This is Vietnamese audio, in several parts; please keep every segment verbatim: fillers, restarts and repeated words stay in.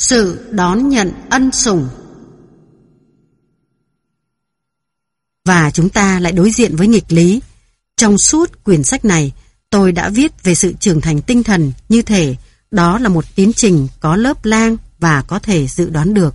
Sự đón nhận ân sủng. Và chúng ta lại đối diện với nghịch lý. Trong suốt quyển sách này, tôi đã viết về sự trưởng thành tinh thần như thể đó là một tiến trình có lớp lang và có thể dự đoán được.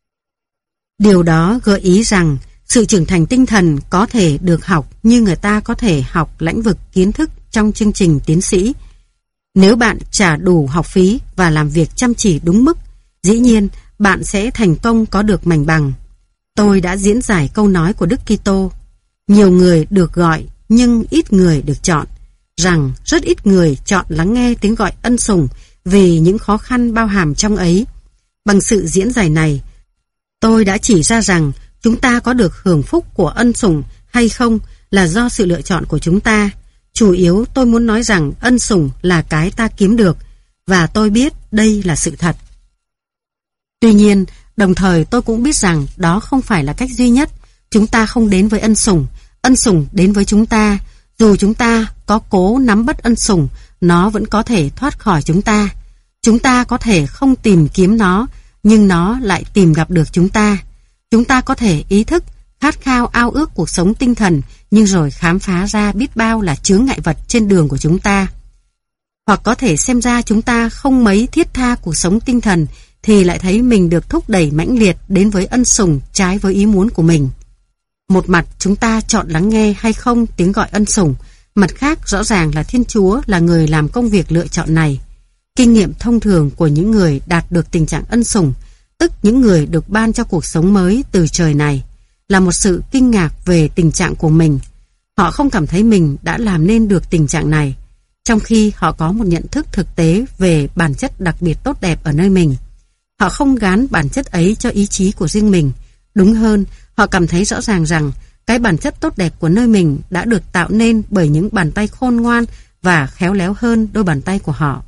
Điều đó gợi ý rằng sự trưởng thành tinh thần có thể được học như người ta có thể học lĩnh vực kiến thức trong chương trình tiến sĩ. Nếu bạn trả đủ học phí và làm việc chăm chỉ đúng mức, dĩ nhiên bạn sẽ thành công có được mảnh bằng. Tôi đã diễn giải câu nói của Đức Kitô: nhiều người được gọi nhưng ít người được chọn, rằng rất ít người chọn lắng nghe tiếng gọi ân sủng vì những khó khăn bao hàm trong ấy. Bằng sự diễn giải này, tôi đã chỉ ra rằng chúng ta có được hưởng phúc của ân sủng hay không là do sự lựa chọn của chúng ta. Chủ yếu tôi muốn nói rằng ân sủng là cái ta kiếm được, và tôi biết đây là sự thật. Tuy nhiên, đồng thời tôi cũng biết rằng đó không phải là cách duy nhất. Chúng ta không đến với ân sủng, ân sủng đến với chúng ta. Dù chúng ta có cố nắm bắt ân sủng, nó vẫn có thể thoát khỏi chúng ta. Chúng ta có thể không tìm kiếm nó, nhưng nó lại tìm gặp được chúng ta. Chúng ta có thể ý thức, khát khao ao ước cuộc sống tinh thần, nhưng rồi khám phá ra biết bao là chướng ngại vật trên đường của chúng ta. Hoặc có thể xem ra chúng ta không mấy thiết tha cuộc sống tinh thần, thì lại thấy mình được thúc đẩy mãnh liệt đến với ân sủng trái với ý muốn của mình. Một mặt chúng ta chọn lắng nghe hay không tiếng gọi ân sủng, mặt khác rõ ràng là Thiên Chúa là người làm công việc lựa chọn này. Kinh nghiệm thông thường của những người đạt được tình trạng ân sủng, tức những người được ban cho cuộc sống mới từ trời này, là một sự kinh ngạc về tình trạng của mình. Họ không cảm thấy mình đã làm nên được tình trạng này, trong khi họ có một nhận thức thực tế về bản chất đặc biệt tốt đẹp ở nơi mình. Họ không gán bản chất ấy cho ý chí của riêng mình. Đúng hơn, họ cảm thấy rõ ràng rằng cái bản chất tốt đẹp của nơi mình đã được tạo nên bởi những bàn tay khôn ngoan và khéo léo hơn đôi bàn tay của họ.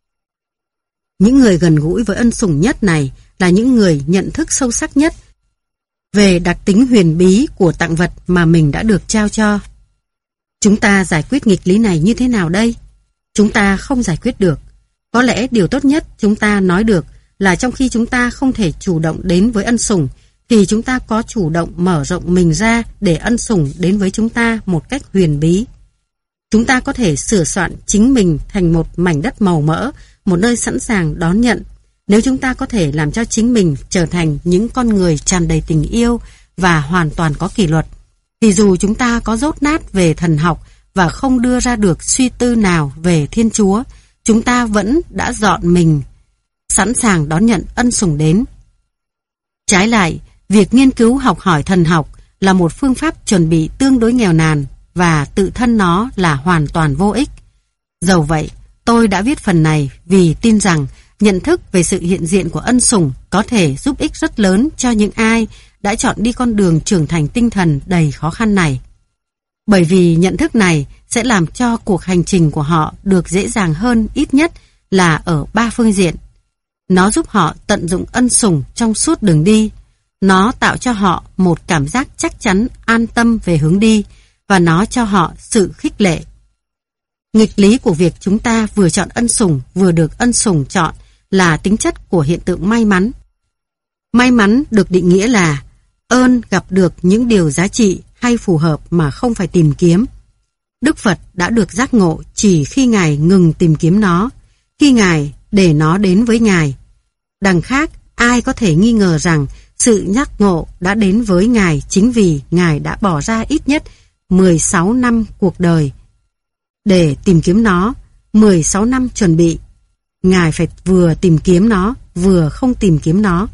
Những người gần gũi với ân sủng nhất này là những người nhận thức sâu sắc nhất về đặc tính huyền bí của tặng vật mà mình đã được trao cho. Chúng ta giải quyết nghịch lý này như thế nào đây? Chúng ta không giải quyết được. Có lẽ điều tốt nhất chúng ta nói được là trong khi chúng ta không thể chủ động đến với ân sủng, thì chúng ta có chủ động mở rộng mình ra để ân sủng đến với chúng ta một cách huyền bí. Chúng ta có thể sửa soạn chính mình thành một mảnh đất màu mỡ, một nơi sẵn sàng đón nhận. Nếu chúng ta có thể làm cho chính mình trở thành những con người tràn đầy tình yêu và hoàn toàn có kỷ luật, thì dù chúng ta có dốt nát về thần học và không đưa ra được suy tư nào về Thiên Chúa, chúng ta vẫn đã dọn mình sẵn sàng đón nhận ân sủng đến. Trái lại, việc nghiên cứu học hỏi thần học là một phương pháp chuẩn bị tương đối nghèo nàn và tự thân nó là hoàn toàn vô ích. Dầu vậy, tôi đã viết phần này vì tin rằng nhận thức về sự hiện diện của ân sủng có thể giúp ích rất lớn cho những ai đã chọn đi con đường trưởng thành tinh thần đầy khó khăn này. Bởi vì nhận thức này sẽ làm cho cuộc hành trình của họ được dễ dàng hơn, ít nhất là ở ba phương diện. Nó giúp họ tận dụng ân sủng trong suốt đường đi. Nó tạo cho họ một cảm giác chắc chắn, an tâm về hướng đi, và nó cho họ sự khích lệ. Nghịch lý của việc chúng ta vừa chọn ân sủng vừa được ân sủng chọn là tính chất của hiện tượng may mắn. May mắn được định nghĩa là ơn gặp được những điều giá trị hay phù hợp mà không phải tìm kiếm. Đức Phật đã được giác ngộ chỉ khi Ngài ngừng tìm kiếm nó, khi Ngài để nó đến với Ngài. Đằng khác, ai có thể nghi ngờ rằng sự giác ngộ đã đến với Ngài chính vì Ngài đã bỏ ra ít nhất mười sáu năm cuộc đời để tìm kiếm nó, mười sáu năm chuẩn bị. Ngài phải vừa tìm kiếm nó, vừa không tìm kiếm nó.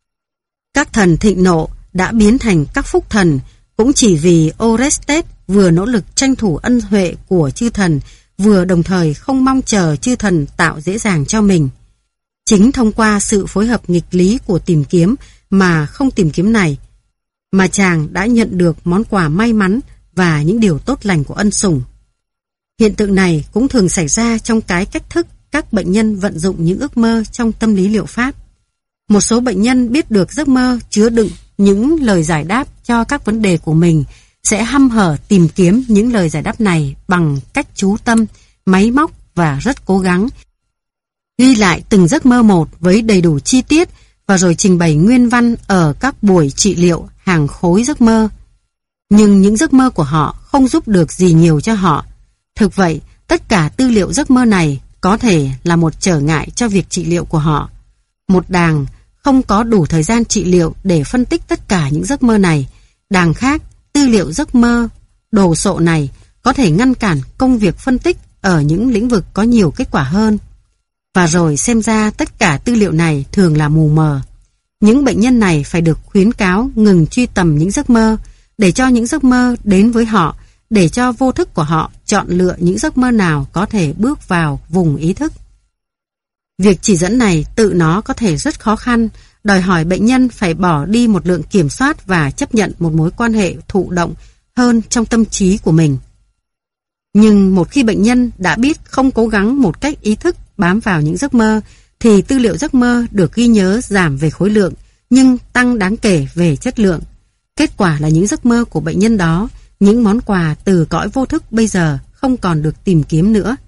Các thần thịnh nộ đã biến thành các phúc thần cũng chỉ vì Orestes vừa nỗ lực tranh thủ ân huệ của chư thần, vừa đồng thời không mong chờ chư thần tạo dễ dàng cho mình. Chính thông qua sự phối hợp nghịch lý của tìm kiếm mà không tìm kiếm này, mà chàng đã nhận được món quà may mắn và những điều tốt lành của ân sủng. Hiện tượng này cũng thường xảy ra trong cái cách thức các bệnh nhân vận dụng những ước mơ trong tâm lý liệu pháp. Một số bệnh nhân biết được giấc mơ chứa đựng những lời giải đáp cho các vấn đề của mình sẽ hăm hở tìm kiếm những lời giải đáp này bằng cách chú tâm, máy móc và rất cố gắng. Ghi lại từng giấc mơ một với đầy đủ chi tiết và rồi trình bày nguyên văn ở các buổi trị liệu hàng khối giấc mơ. Nhưng những giấc mơ của họ không giúp được gì nhiều cho họ. Thực vậy, tất cả tư liệu giấc mơ này có thể là một trở ngại cho việc trị liệu của họ. Một đàng không có đủ thời gian trị liệu để phân tích tất cả những giấc mơ này. Đàng khác, tư liệu giấc mơ đồ sộ này có thể ngăn cản công việc phân tích ở những lĩnh vực có nhiều kết quả hơn. Và rồi xem ra tất cả tư liệu này thường là mù mờ. Những bệnh nhân này phải được khuyến cáo ngừng truy tầm những giấc mơ, để cho những giấc mơ đến với họ, để cho vô thức của họ chọn lựa những giấc mơ nào có thể bước vào vùng ý thức. Việc chỉ dẫn này tự nó có thể rất khó khăn, đòi hỏi bệnh nhân phải bỏ đi một lượng kiểm soát và chấp nhận một mối quan hệ thụ động hơn trong tâm trí của mình. Nhưng một khi bệnh nhân đã biết không cố gắng một cách ý thức bám vào những giấc mơ, thì tư liệu giấc mơ được ghi nhớ giảm về khối lượng, nhưng tăng đáng kể về chất lượng. Kết quả là những giấc mơ của bệnh nhân đó, những món quà từ cõi vô thức bây giờ không còn được tìm kiếm nữa.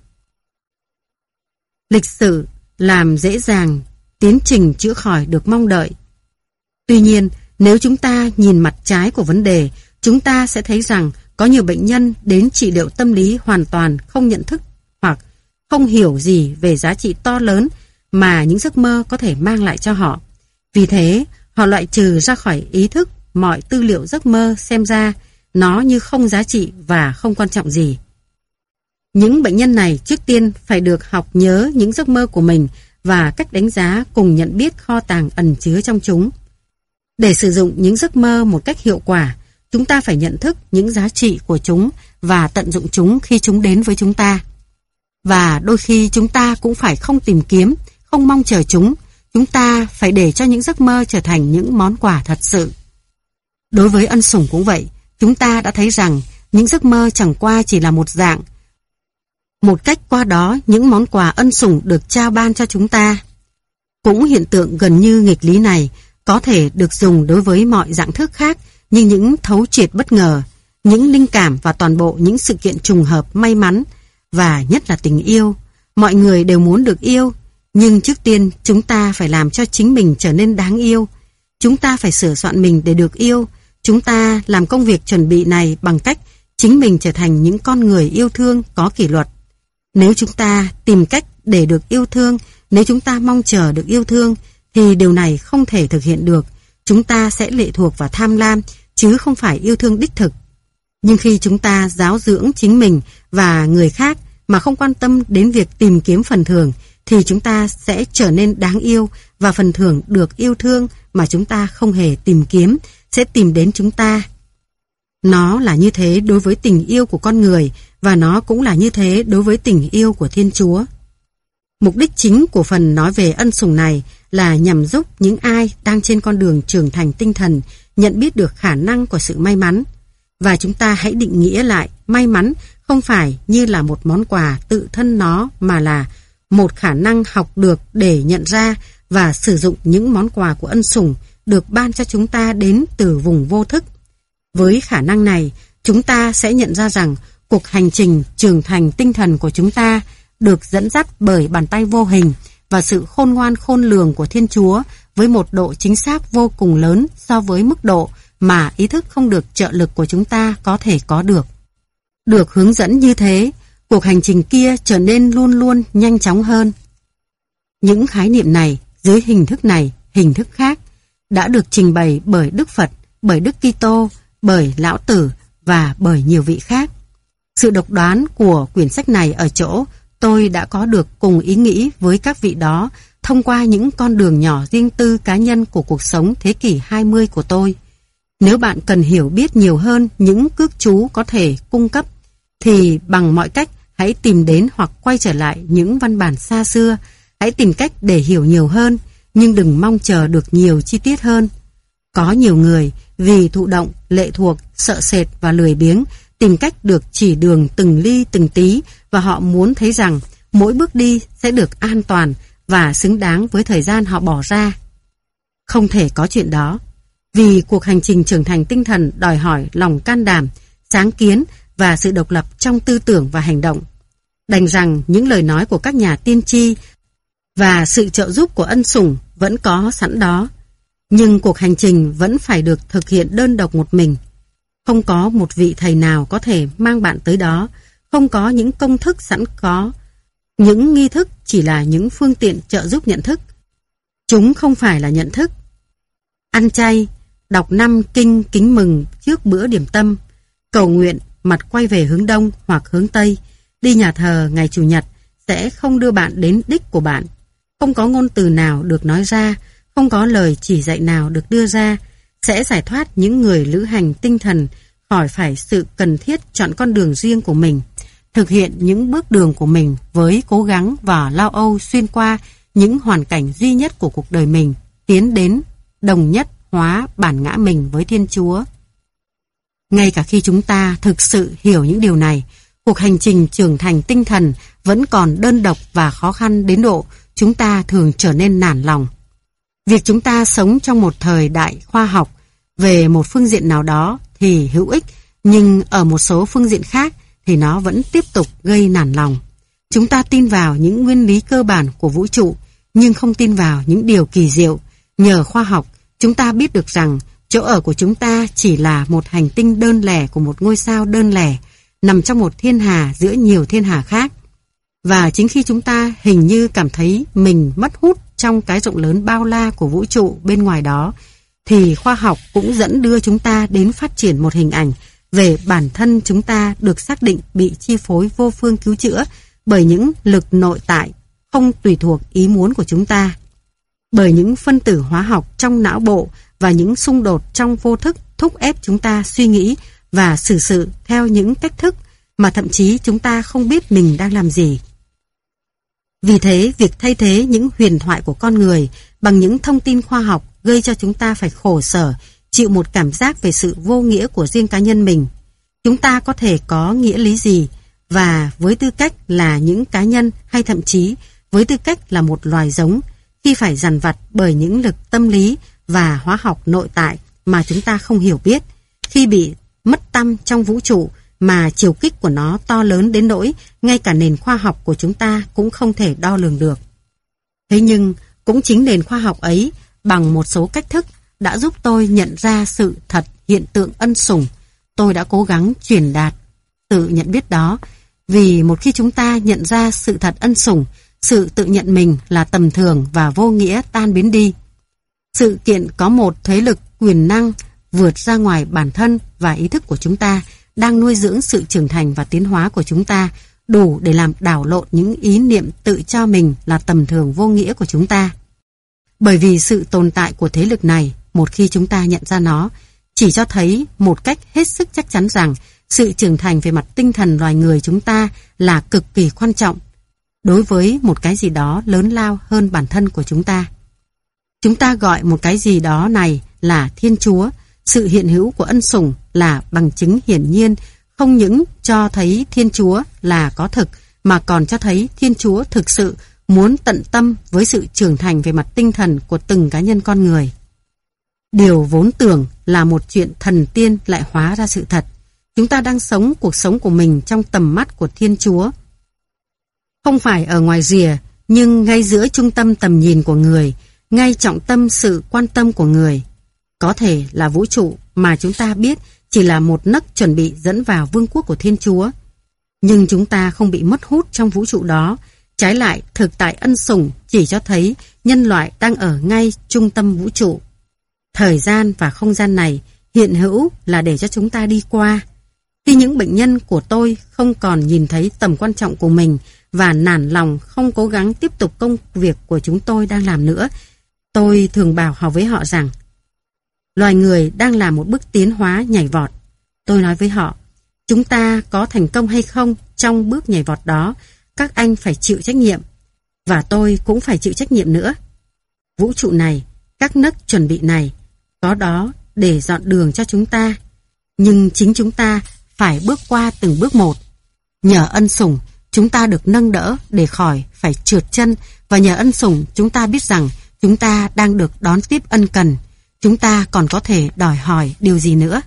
Lịch sử làm dễ dàng tiến trình chữa khỏi được mong đợi. Tuy nhiên, nếu chúng ta nhìn mặt trái của vấn đề, chúng ta sẽ thấy rằng có nhiều bệnh nhân đến trị liệu tâm lý hoàn toàn không nhận thức hoặc không hiểu gì về giá trị to lớn mà những giấc mơ có thể mang lại cho họ. Vì thế, họ loại trừ ra khỏi ý thức mọi tư liệu giấc mơ, xem ra nó như không giá trị và không quan trọng gì. Những bệnh nhân này trước tiên phải được học nhớ những giấc mơ của mình và cách đánh giá cùng nhận biết kho tàng ẩn chứa trong chúng. Để sử dụng những giấc mơ một cách hiệu quả, chúng ta phải nhận thức những giá trị của chúng và tận dụng chúng khi chúng đến với chúng ta. Và đôi khi chúng ta cũng phải không tìm kiếm, không mong chờ chúng. Chúng ta phải để cho những giấc mơ trở thành những món quà thật sự. Đối với ân sủng cũng vậy, chúng ta đã thấy rằng những giấc mơ chẳng qua chỉ là một dạng. Một cách qua đó những món quà ân sủng được trao ban cho chúng ta. Cũng hiện tượng gần như nghịch lý này có thể được dùng đối với mọi dạng thức khác, như những thấu triệt bất ngờ, những linh cảm và toàn bộ những sự kiện trùng hợp may mắn, và nhất là tình yêu. Mọi người đều muốn được yêu, nhưng trước tiên chúng ta phải làm cho chính mình trở nên đáng yêu. Chúng ta phải sửa soạn mình để được yêu. Chúng ta làm công việc chuẩn bị này bằng cách chính mình trở thành những con người yêu thương có kỷ luật. Nếu chúng ta tìm cách để được yêu thương, nếu chúng ta mong chờ được yêu thương, thì điều này không thể thực hiện được. Chúng ta sẽ lệ thuộc vào tham lam, chứ không phải yêu thương đích thực. Nhưng khi chúng ta giáo dưỡng chính mình và người khác mà không quan tâm đến việc tìm kiếm phần thưởng, thì chúng ta sẽ trở nên đáng yêu, và phần thưởng được yêu thương mà chúng ta không hề tìm kiếm sẽ tìm đến chúng ta. Nó là như thế đối với tình yêu của con người, và nó cũng là như thế đối với tình yêu của Thiên Chúa. Mục đích chính của phần nói về ân sủng này là nhằm giúp những ai đang trên con đường trưởng thành tinh thần nhận biết được khả năng của sự may mắn. Và chúng ta hãy định nghĩa lại may mắn không phải như là một món quà tự thân nó, mà là một khả năng học được để nhận ra và sử dụng những món quà của ân sủng được ban cho chúng ta đến từ vùng vô thức. Với khả năng này, chúng ta sẽ nhận ra rằng cuộc hành trình trưởng thành tinh thần của chúng ta được dẫn dắt bởi bàn tay vô hình và sự khôn ngoan khôn lường của Thiên Chúa với một độ chính xác vô cùng lớn so với mức độ mà ý thức không được trợ lực của chúng ta có thể có được. Được hướng dẫn như thế, cuộc hành trình kia trở nên luôn luôn nhanh chóng hơn. Những khái niệm này, dưới hình thức này, hình thức khác, đã được trình bày bởi Đức Phật, bởi Đức Kitô, bởi Lão Tử và bởi nhiều vị khác. Sự độc đoán của quyển sách này ở chỗ tôi đã có được cùng ý nghĩ với các vị đó thông qua những con đường nhỏ riêng tư cá nhân của cuộc sống thế kỷ hai mươi của tôi. Nếu bạn cần hiểu biết nhiều hơn những cước chú có thể cung cấp, thì bằng mọi cách hãy tìm đến hoặc quay trở lại những văn bản xa xưa. Hãy tìm cách để hiểu nhiều hơn, nhưng đừng mong chờ được nhiều chi tiết hơn. Có nhiều người vì thụ động, lệ thuộc, sợ sệt và lười biếng tìm cách được chỉ đường từng ly từng tí, và họ muốn thấy rằng mỗi bước đi sẽ được an toàn và xứng đáng với thời gian họ bỏ ra. Không thể có chuyện đó, vì cuộc hành trình trưởng thành tinh thần đòi hỏi lòng can đảm, sáng kiến và sự độc lập trong tư tưởng và hành động. Đành rằng những lời nói của các nhà tiên tri và sự trợ giúp của ân sủng vẫn có sẵn đó. Nhưng cuộc hành trình vẫn phải được thực hiện đơn độc một mình. Không có một vị thầy nào có thể mang bạn tới đó, không có những công thức sẵn có. Những nghi thức chỉ là những phương tiện trợ giúp nhận thức. Chúng không phải là nhận thức. Ăn chay, đọc năm kinh kính mừng trước bữa điểm tâm, cầu nguyện mặt quay về hướng đông hoặc hướng tây, đi nhà thờ ngày Chủ nhật sẽ không đưa bạn đến đích của bạn. Không có ngôn từ nào được nói ra, không có lời chỉ dạy nào được đưa ra, sẽ giải thoát những người lữ hành tinh thần khỏi phải sự cần thiết chọn con đường riêng của mình, thực hiện những bước đường của mình với cố gắng và lao âu xuyên qua những hoàn cảnh duy nhất của cuộc đời mình, tiến đến đồng nhất hóa bản ngã mình với Thiên Chúa. Ngay cả khi chúng ta thực sự hiểu những điều này, cuộc hành trình trưởng thành tinh thần vẫn còn đơn độc và khó khăn đến độ chúng ta thường trở nên nản lòng. Việc chúng ta sống trong một thời đại khoa học về một phương diện nào đó thì hữu ích, nhưng ở một số phương diện khác thì nó vẫn tiếp tục gây nản lòng. Chúng ta tin vào những nguyên lý cơ bản của vũ trụ, nhưng không tin vào những điều kỳ diệu. Nhờ khoa học, chúng ta biết được rằng chỗ ở của chúng ta chỉ là một hành tinh đơn lẻ của một ngôi sao đơn lẻ, nằm trong một thiên hà giữa nhiều thiên hà khác. Và chính khi chúng ta hình như cảm thấy mình mất hút trong cái rộng lớn bao la của vũ trụ bên ngoài đó, thì khoa học cũng dẫn đưa chúng ta đến phát triển một hình ảnh về bản thân chúng ta được xác định bị chi phối vô phương cứu chữa bởi những lực nội tại không tùy thuộc ý muốn của chúng ta, bởi những phân tử hóa học trong não bộ và những xung đột trong vô thức thúc ép chúng ta suy nghĩ và xử sự theo những cách thức mà thậm chí chúng ta không biết mình đang làm gì. Vì thế, việc thay thế những huyền thoại của con người bằng những thông tin khoa học gây cho chúng ta phải khổ sở, chịu một cảm giác về sự vô nghĩa của riêng cá nhân mình. Chúng ta có thể có nghĩa lý gì, và với tư cách là những cá nhân hay thậm chí với tư cách là một loài giống, khi phải dằn vặt bởi những lực tâm lý và hóa học nội tại mà chúng ta không hiểu biết, khi bị mất tăm trong vũ trụ mà chiều kích của nó to lớn đến nỗi ngay cả nền khoa học của chúng ta cũng không thể đo lường được. Thế nhưng cũng chính nền khoa học ấy bằng một số cách thức đã giúp tôi nhận ra sự thật hiện tượng ân sủng. Tôi đã cố gắng truyền đạt sự nhận biết đó, vì một khi chúng ta nhận ra sự thật ân sủng, sự tự nhận mình là tầm thường và vô nghĩa tan biến đi. Sự kiện có một thế lực quyền năng vượt ra ngoài bản thân và ý thức của chúng ta đang nuôi dưỡng sự trưởng thành và tiến hóa của chúng ta, đủ để làm đảo lộn những ý niệm tự cho mình là tầm thường vô nghĩa của chúng ta. Bởi vì sự tồn tại của thế lực này, một khi chúng ta nhận ra nó, chỉ cho thấy một cách hết sức chắc chắn rằng sự trưởng thành về mặt tinh thần loài người chúng ta là cực kỳ quan trọng đối với một cái gì đó lớn lao hơn bản thân của chúng ta. Chúng ta gọi một cái gì đó này là Thiên Chúa. Sự hiện hữu của ân sủng là bằng chứng hiển nhiên không những cho thấy Thiên Chúa là có thực, mà còn cho thấy Thiên Chúa thực sự muốn tận tâm với sự trưởng thành về mặt tinh thần của từng cá nhân con người. Điều vốn tưởng là một chuyện thần tiên lại hóa ra sự thật. Chúng ta đang sống cuộc sống của mình trong tầm mắt của Thiên Chúa. Không phải ở ngoài rìa, nhưng ngay giữa trung tâm tầm nhìn của người, ngay trọng tâm sự quan tâm của người. Có thể là vũ trụ mà chúng ta biết chỉ là một nấc chuẩn bị dẫn vào vương quốc của Thiên Chúa. Nhưng chúng ta không bị mất hút trong vũ trụ đó. Trái lại, thực tại ân sủng chỉ cho thấy nhân loại đang ở ngay trung tâm vũ trụ. Thời gian và không gian này hiện hữu là để cho chúng ta đi qua. Khi những bệnh nhân của tôi không còn nhìn thấy tầm quan trọng của mình và nản lòng không cố gắng tiếp tục công việc của chúng tôi đang làm nữa, tôi thường bảo họ với họ rằng loài người đang làm một bước tiến hóa nhảy vọt. Tôi nói với họ, chúng ta có thành công hay không trong bước nhảy vọt đó, các anh phải chịu trách nhiệm, và tôi cũng phải chịu trách nhiệm nữa. Vũ trụ này, các nấc chuẩn bị này, có đó để dọn đường cho chúng ta, nhưng chính chúng ta phải bước qua từng bước một. Nhờ ân sủng, chúng ta được nâng đỡ để khỏi phải trượt chân, và nhờ ân sủng chúng ta biết rằng chúng ta đang được đón tiếp ân cần. Chúng ta còn có thể đòi hỏi điều gì nữa?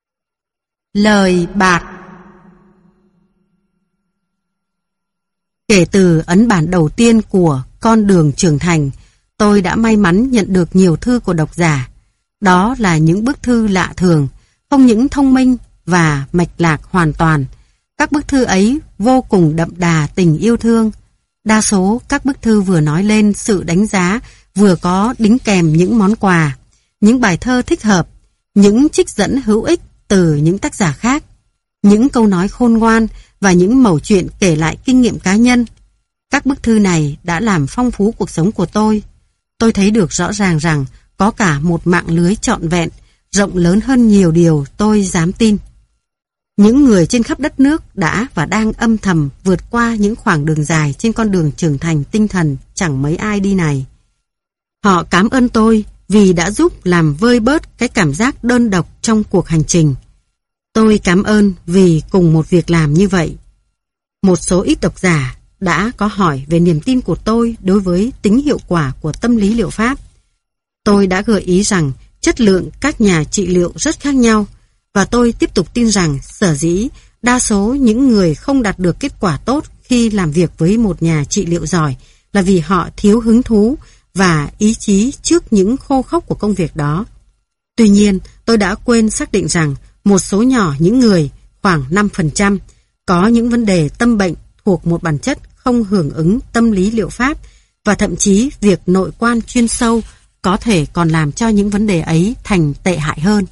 Lời bạt. Kể từ ấn bản đầu tiên của Con đường trưởng thành, tôi đã may mắn nhận được nhiều thư của độc giả. Đó là những bức thư lạ thường, không những thông minh và mạch lạc hoàn toàn. Các bức thư ấy vô cùng đậm đà tình yêu thương. Đa số các bức thư vừa nói lên sự đánh giá, vừa có đính kèm những món quà, những bài thơ thích hợp, những trích dẫn hữu ích từ những tác giả khác, những câu nói khôn ngoan và những mẩu chuyện kể lại kinh nghiệm cá nhân. Các bức thư này đã làm phong phú cuộc sống của tôi. Tôi thấy được rõ ràng rằng có cả một mạng lưới trọn vẹn, rộng lớn hơn nhiều điều tôi dám tin. Những người trên khắp đất nước đã và đang âm thầm vượt qua những khoảng đường dài trên con đường trưởng thành tinh thần chẳng mấy ai đi này. Họ cảm ơn tôi vì đã giúp làm vơi bớt cái cảm giác đơn độc trong cuộc hành trình. Tôi cảm ơn vì cùng một việc làm như vậy. Một số ít độc giả đã có hỏi về niềm tin của tôi đối với tính hiệu quả của tâm lý liệu pháp. Tôi đã gợi ý rằng chất lượng các nhà trị liệu rất khác nhau, và tôi tiếp tục tin rằng sở dĩ đa số những người không đạt được kết quả tốt khi làm việc với một nhà trị liệu giỏi là vì họ thiếu hứng thú và ý chí trước những khô khốc của công việc đó. Tuy nhiên, tôi đã quên xác định rằng một số nhỏ những người, khoảng năm phần trăm, có những vấn đề tâm bệnh thuộc một bản chất không hưởng ứng tâm lý liệu pháp, và thậm chí việc nội quan chuyên sâu có thể còn làm cho những vấn đề ấy thành tệ hại hơn.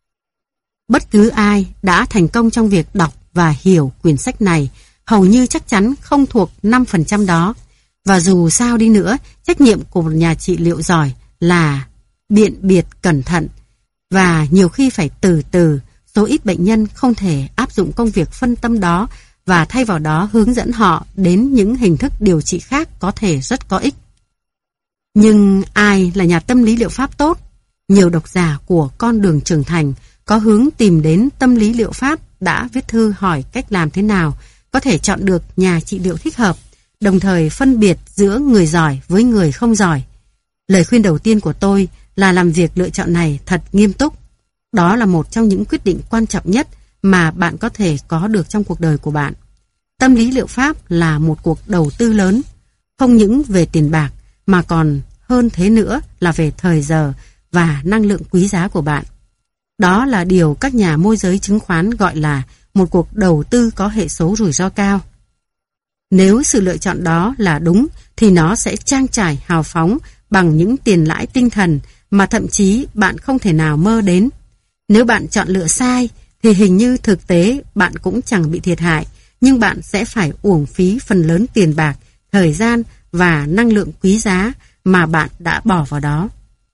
Bất cứ ai đã thành công trong việc đọc và hiểu quyển sách này hầu như chắc chắn không thuộc năm phần trăm đó. Và dù sao đi nữa, trách nhiệm của một nhà trị liệu giỏi là biện biệt cẩn thận, và nhiều khi phải từ từ. Số ít bệnh nhân không thể áp dụng công việc phân tâm đó và thay vào đó hướng dẫn họ đến những hình thức điều trị khác có thể rất có ích. Nhưng ai là nhà tâm lý liệu pháp tốt? Nhiều độc giả của Con đường trưởng thành có hướng tìm đến tâm lý liệu pháp đã viết thư hỏi cách làm thế nào có thể chọn được nhà trị liệu thích hợp, đồng thời phân biệt giữa người giỏi với người không giỏi. Lời khuyên đầu tiên của tôi là làm việc lựa chọn này thật nghiêm túc. Đó là một trong những quyết định quan trọng nhất mà bạn có thể có được trong cuộc đời của bạn. Tâm lý liệu pháp là một cuộc đầu tư lớn, không những về tiền bạc mà còn hơn thế nữa là về thời giờ và năng lượng quý giá của bạn. Đó là điều các nhà môi giới chứng khoán gọi là một cuộc đầu tư có hệ số rủi ro cao. Nếu sự lựa chọn đó là đúng thì nó sẽ trang trải hào phóng bằng những tiền lãi tinh thần mà thậm chí bạn không thể nào mơ đến. Nếu bạn chọn lựa sai thì hình như thực tế bạn cũng chẳng bị thiệt hại, nhưng bạn sẽ phải uổng phí phần lớn tiền bạc, thời gian và năng lượng quý giá mà bạn đã bỏ vào đó.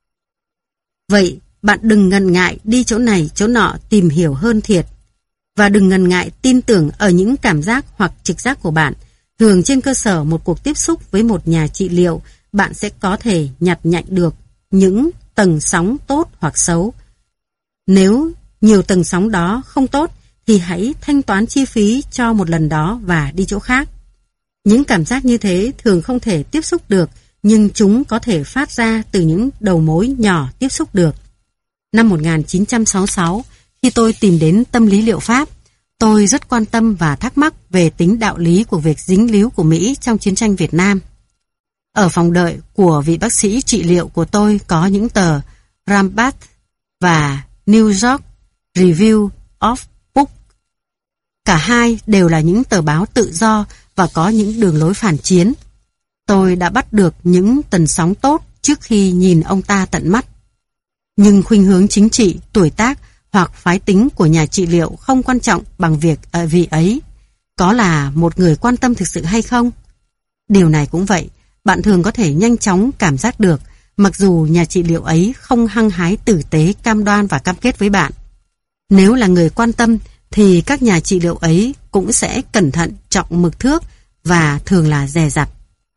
Vậy bạn đừng ngần ngại đi chỗ này chỗ nọ tìm hiểu hơn thiệt. Và đừng ngần ngại tin tưởng ở những cảm giác hoặc trực giác của bạn. Thường trên cơ sở một cuộc tiếp xúc với một nhà trị liệu, bạn sẽ có thể nhặt nhạnh được những tầng sóng tốt hoặc xấu. Nếu nhiều tầng sóng đó không tốt thì hãy thanh toán chi phí cho một lần đó và đi chỗ khác. Những cảm giác như thế thường không thể tiếp xúc được, nhưng chúng có thể phát ra từ những đầu mối nhỏ tiếp xúc được. Năm một nghìn chín trăm sáu mươi sáu, khi tôi tìm đến tâm lý liệu pháp, tôi rất quan tâm và thắc mắc về tính đạo lý của việc dính líu của Mỹ trong chiến tranh Việt Nam. Ở phòng đợi của vị bác sĩ trị liệu của tôi có những tờ Rambat và New York Review of Books. Cả hai đều là những tờ báo tự do và có những đường lối phản chiến. Tôi đã bắt được những tần sóng tốt trước khi nhìn ông ta tận mắt. Nhưng khuynh hướng chính trị, tuổi tác hoặc phái tính của nhà trị liệu không quan trọng bằng việc ở vị ấy có là một người quan tâm thực sự hay không. Điều này cũng vậy, bạn thường có thể nhanh chóng cảm giác được, mặc dù nhà trị liệu ấy không hăng hái tử tế, cam đoan và cam kết với bạn. Nếu là người quan tâm thì các nhà trị liệu ấy cũng sẽ cẩn thận, trọng mực thước và thường là dè dặt.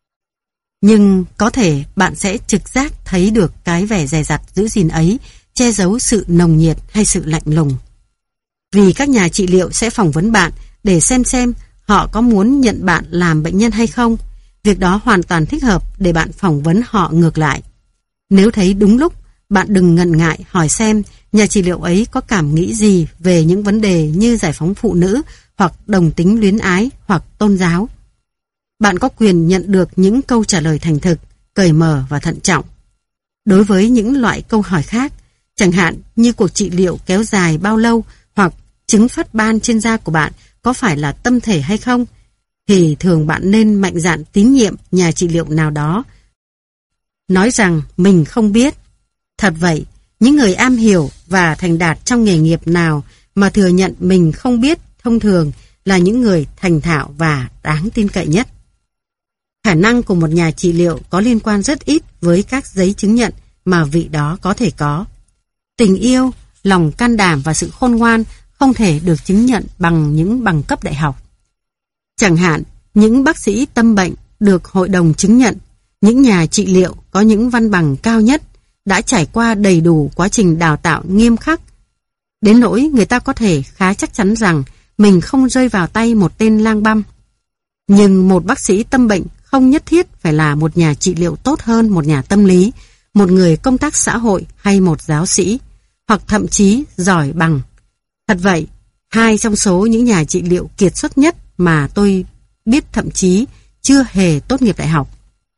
Nhưng có thể bạn sẽ trực giác thấy được cái vẻ dè dặt giữ gìn ấy che giấu sự nồng nhiệt hay sự lạnh lùng. Vì các nhà trị liệu sẽ phỏng vấn bạn để xem xem họ có muốn nhận bạn làm bệnh nhân hay không. Việc đó hoàn toàn thích hợp để bạn phỏng vấn họ ngược lại. Nếu thấy đúng lúc, bạn đừng ngần ngại hỏi xem nhà trị liệu ấy có cảm nghĩ gì về những vấn đề như giải phóng phụ nữ hoặc đồng tính luyến ái hoặc tôn giáo. Bạn có quyền nhận được những câu trả lời thành thực, cởi mở và thận trọng. Đối với những loại câu hỏi khác, chẳng hạn như cuộc trị liệu kéo dài bao lâu hoặc chứng phát ban trên da của bạn có phải là tâm thể hay không, thì thường bạn nên mạnh dạn tín nhiệm nhà trị liệu nào đó. Nói rằng mình không biết. Thật vậy, những người am hiểu và thành đạt trong nghề nghiệp nào mà thừa nhận mình không biết thông thường là những người thành thạo và đáng tin cậy nhất. Khả năng của một nhà trị liệu có liên quan rất ít với các giấy chứng nhận mà vị đó có thể có. Tình yêu, lòng can đảm và sự khôn ngoan không thể được chứng nhận bằng những bằng cấp đại học. Chẳng hạn, những bác sĩ tâm bệnh được hội đồng chứng nhận, những nhà trị liệu có những văn bằng cao nhất, đã trải qua đầy đủ quá trình đào tạo nghiêm khắc, đến nỗi người ta có thể khá chắc chắn rằng mình không rơi vào tay một tên lang băm. Nhưng một bác sĩ tâm bệnh không nhất thiết phải là một nhà trị liệu tốt hơn một nhà tâm lý, một người công tác xã hội hay một giáo sĩ, hoặc thậm chí giỏi bằng. Thật vậy, hai trong số những nhà trị liệu kiệt xuất nhất mà tôi biết thậm chí chưa hề tốt nghiệp đại học.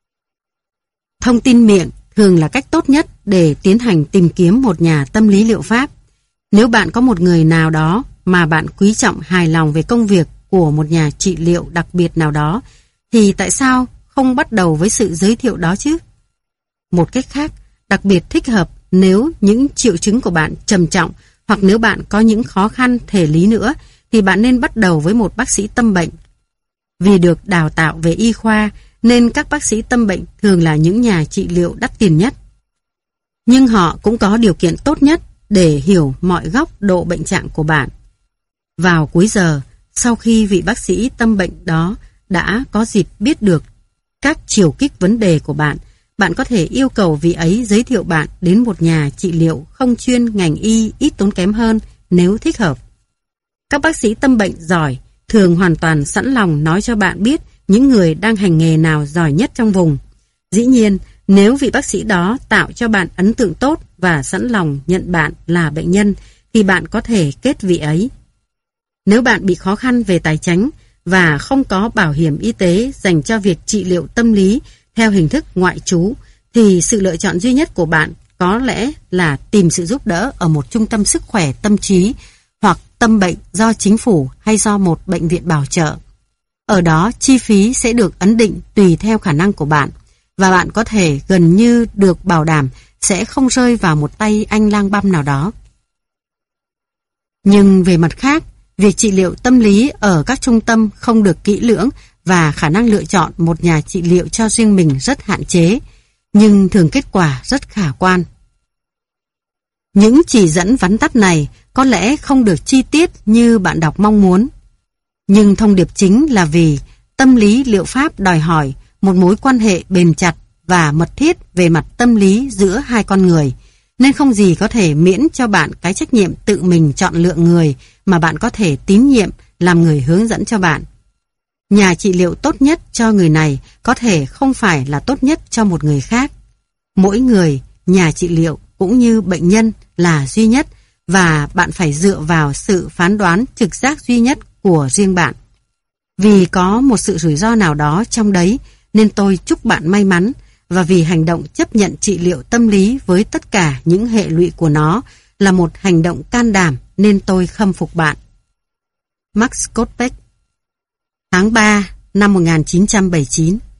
Thông tin miệng thường là cách tốt nhất để tiến hành tìm kiếm một nhà tâm lý liệu pháp. Nếu bạn có một người nào đó mà bạn quý trọng hài lòng về công việc của một nhà trị liệu đặc biệt nào đó, thì tại sao không bắt đầu với sự giới thiệu đó chứ? Một cách khác, đặc biệt thích hợp nếu những triệu chứng của bạn trầm trọng hoặc nếu bạn có những khó khăn thể lý nữa, thì bạn nên bắt đầu với một bác sĩ tâm bệnh. Vì được đào tạo về y khoa nên các bác sĩ tâm bệnh thường là những nhà trị liệu đắt tiền nhất. Nhưng họ cũng có điều kiện tốt nhất để hiểu mọi góc độ bệnh trạng của bạn. Vào cuối giờ, sau khi vị bác sĩ tâm bệnh đó đã có dịp biết được các chiều kích vấn đề của bạn, bạn có thể yêu cầu vị ấy giới thiệu bạn đến một nhà trị liệu không chuyên ngành y ít tốn kém hơn nếu thích hợp. Các bác sĩ tâm bệnh giỏi thường hoàn toàn sẵn lòng nói cho bạn biết những người đang hành nghề nào giỏi nhất trong vùng. Dĩ nhiên, nếu vị bác sĩ đó tạo cho bạn ấn tượng tốt và sẵn lòng nhận bạn là bệnh nhân, thì bạn có thể kết vị ấy. Nếu bạn bị khó khăn về tài chính và không có bảo hiểm y tế dành cho việc trị liệu tâm lý theo hình thức ngoại trú, thì sự lựa chọn duy nhất của bạn có lẽ là tìm sự giúp đỡ ở một trung tâm sức khỏe tâm trí hoặc tâm bệnh do chính phủ hay do một bệnh viện bảo trợ. Ở đó, chi phí sẽ được ấn định tùy theo khả năng của bạn, và bạn có thể gần như được bảo đảm sẽ không rơi vào một tay anh lang băm nào đó. Nhưng về mặt khác, việc trị liệu tâm lý ở các trung tâm không được kỹ lưỡng và khả năng lựa chọn một nhà trị liệu cho riêng mình rất hạn chế, nhưng thường kết quả rất khả quan. Những chỉ dẫn vắn tắt này có lẽ không được chi tiết như bạn đọc mong muốn, nhưng thông điệp chính là vì tâm lý liệu pháp đòi hỏi một mối quan hệ bền chặt và mật thiết về mặt tâm lý giữa hai con người, nên không gì có thể miễn cho bạn cái trách nhiệm tự mình chọn lựa người mà bạn có thể tín nhiệm làm người hướng dẫn cho bạn. Nhà trị liệu tốt nhất cho người này có thể không phải là tốt nhất cho một người khác. Mỗi người, nhà trị liệu cũng như bệnh nhân là duy nhất, và bạn phải dựa vào sự phán đoán trực giác duy nhất của riêng bạn. Vì có một sự rủi ro nào đó trong đấy, nên tôi chúc bạn may mắn, và vì hành động chấp nhận trị liệu tâm lý với tất cả những hệ lụy của nó là một hành động can đảm, nên tôi khâm phục bạn. Max Kotbeck, tháng ba năm một nghìn chín trăm bảy mươi chín.